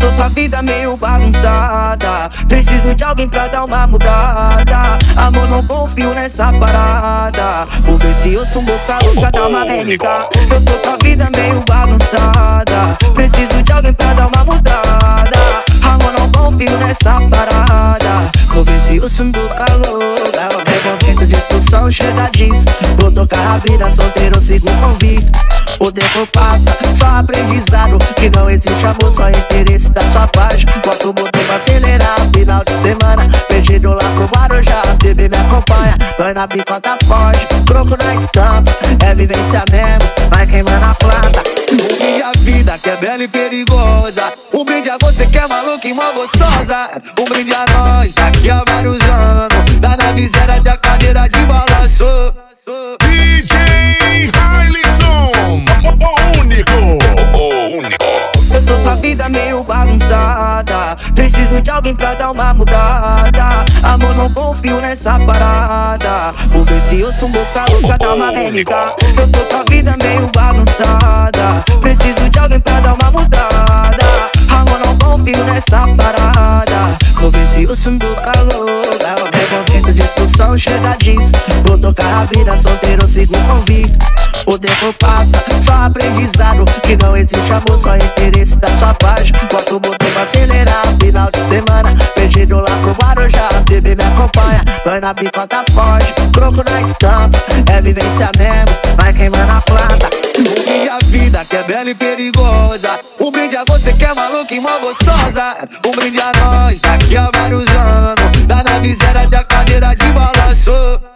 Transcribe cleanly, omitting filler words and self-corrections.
tô com a vida meio bagunçada, preciso de alguém pra dar uma mudada. Amor, não confio nessa parada, vou ver se eu sou boca louca, dá uma amenizada. Eu tô com a vida meio bagunçada, preciso de alguém pra dar uma mudada. Amor, não confio nessa parada, vou ver se eu sou boca louca. É momento de discussão, chega disso. Vou tocar a vida solteiro, sigo o convite. O tempo passa, só aprendizado, que não existe amor, só interesse da sua parte. Bota o motor pra acelerar, final de semana, perdido lá pro Guarujá. Bebê me acompanha, vai na picota forte, croco na estampa, é vivência mesmo, vai queimando a planta. Um brinde à vida que é bela e perigosa, um brinde a você que é maluca e mó gostosa. Um brinde a nós, daqui a vários anos, dá na miséria da cadeira de balanço. DJ Hailison, o único. Eu tô com a vida meio bagunçada, preciso de alguém pra dar uma mudada. Amor, não confio nessa parada, vou ver se eu sou boca louca, dá uma amenizada. Eu tô com a vida meio bagunçada, preciso de alguém pra dar uma mudada. Amor, não confio nessa parada, vou ver se eu sou boca louca. É momento de discussão, chega disso. Vou tocar a vida solteiro, sigo o convite. O tempo passa, só aprendizado, que não existe amor, só interesse da sua parte. Bota o motor pra acelerar, final de semana, perdido lá pro Guarujá. Bebê me acompanha, vai na picota forte, croco na estampa, é vivência mesmo, vai queimando a planta. Um brinde à vida que é bela e perigosa, um brinde a você que é maluca e mó gostosa. Um brinde a nós, daqui a vários anos, dá na miséria da cadeira de balanço.